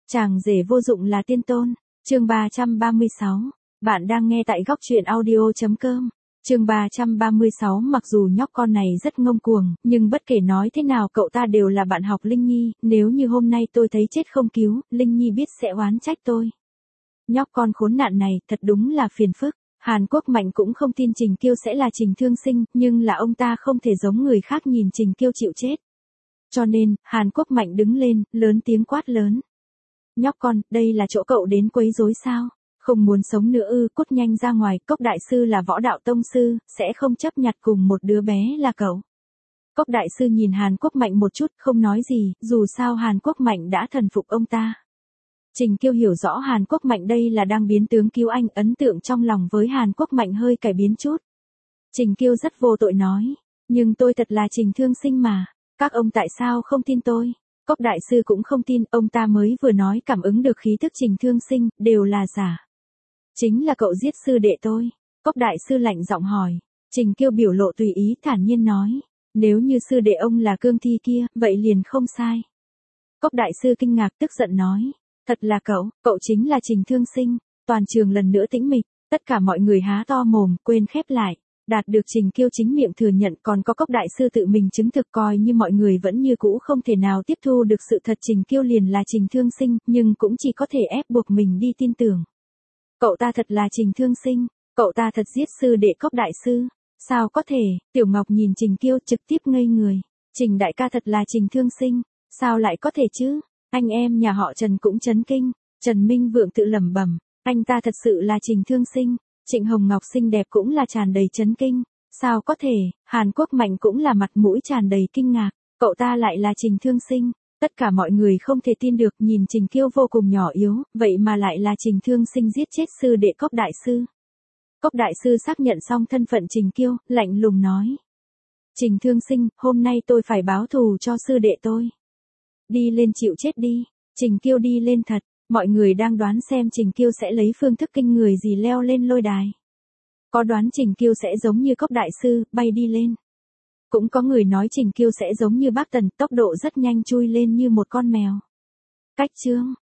Chàng rể vô dụng là tiên tôn. Chương 336. Bạn đang nghe tại góc truyện audio.com. Chương 336. Mặc dù nhóc con này rất ngông cuồng, nhưng bất kể nói thế nào cậu ta đều là bạn học Linh Nhi, nếu như hôm nay tôi thấy chết không cứu, Linh Nhi biết sẽ oán trách tôi. Nhóc con khốn nạn này, thật đúng là phiền phức. Hàn Quốc Mạnh cũng không tin Trình Kiêu sẽ là Trình Thương Sinh, nhưng là ông ta không thể giống người khác nhìn Trình Kiêu chịu chết. Cho nên, Hàn Quốc Mạnh đứng lên, lớn tiếng quát lớn. Nhóc con, đây là chỗ cậu đến quấy rối sao? Không muốn sống nữa ư? Cút nhanh ra ngoài, Cốc đại sư là võ đạo tông sư, sẽ không chấp nhặt cùng một đứa bé là cậu. Cốc đại sư nhìn Hàn Quốc Mạnh một chút, không nói gì, dù sao Hàn Quốc Mạnh đã thần phục ông ta. Trình Kiêu hiểu rõ Hàn Quốc Mạnh đây là đang biến tướng cứu anh, ấn tượng trong lòng với Hàn Quốc Mạnh hơi cải biến chút. Trình Kiêu rất vô tội nói, nhưng tôi thật là Trình Thương Sinh mà, các ông tại sao không tin tôi? Cốc đại sư cũng không tin, ông ta mới vừa nói cảm ứng được khí thức Trình Thương Sinh, đều là giả. Chính là cậu giết sư đệ tôi. Cốc đại sư lạnh giọng hỏi. Trình Kiêu biểu lộ tùy ý thản nhiên nói. Nếu như sư đệ ông là Cương Thi kia, vậy liền không sai. Cốc đại sư kinh ngạc tức giận nói. Thật là cậu chính là Trình Thương Sinh. Toàn trường lần nữa tĩnh mịch, tất cả mọi người há to mồm, quên khép lại. Đạt được Trình Kiêu chính miệng thừa nhận, còn có Cốc đại sư tự mình chứng thực, coi như mọi người vẫn như cũ không thể nào tiếp thu được sự thật Trình Kiêu liền là Trình Thương Sinh, nhưng cũng chỉ có thể ép buộc mình đi tin tưởng. Cậu ta thật là Trình Thương Sinh, cậu ta thật giết sư đệ Cốc đại sư. Sao có thể? Tiểu Ngọc nhìn Trình Kiêu trực tiếp ngây người. Trình đại ca thật là Trình Thương Sinh, sao lại có thể chứ? Anh em nhà họ Trần cũng chấn kinh. Trần Minh Vượng tự lẩm bẩm, anh ta thật sự là Trình Thương Sinh. Trịnh Hồng Ngọc xinh đẹp cũng là tràn đầy chấn kinh. Sao có thể? Hàn Quốc Mạnh cũng là mặt mũi tràn đầy kinh ngạc. Cậu ta lại là Trình Thương Sinh. Tất cả mọi người không thể tin được, nhìn Trình Kiêu vô cùng nhỏ yếu, vậy mà lại là Trình Thương Sinh giết chết sư đệ Cốc đại sư. Cốc đại sư xác nhận xong thân phận Trình Kiêu, lạnh lùng nói. Trình Thương Sinh, hôm nay tôi phải báo thù cho sư đệ tôi. Đi lên chịu chết đi. Trình Kiêu đi lên thật. Mọi người đang đoán xem Trình Kiêu sẽ lấy phương thức kinh người gì leo lên lôi đài. Có đoán Trình Kiêu sẽ giống như Cốc đại sư, bay đi lên. Cũng có người nói Trình Kiêu sẽ giống như Bác Tần, tốc độ rất nhanh chui lên như một con mèo. Cách chương.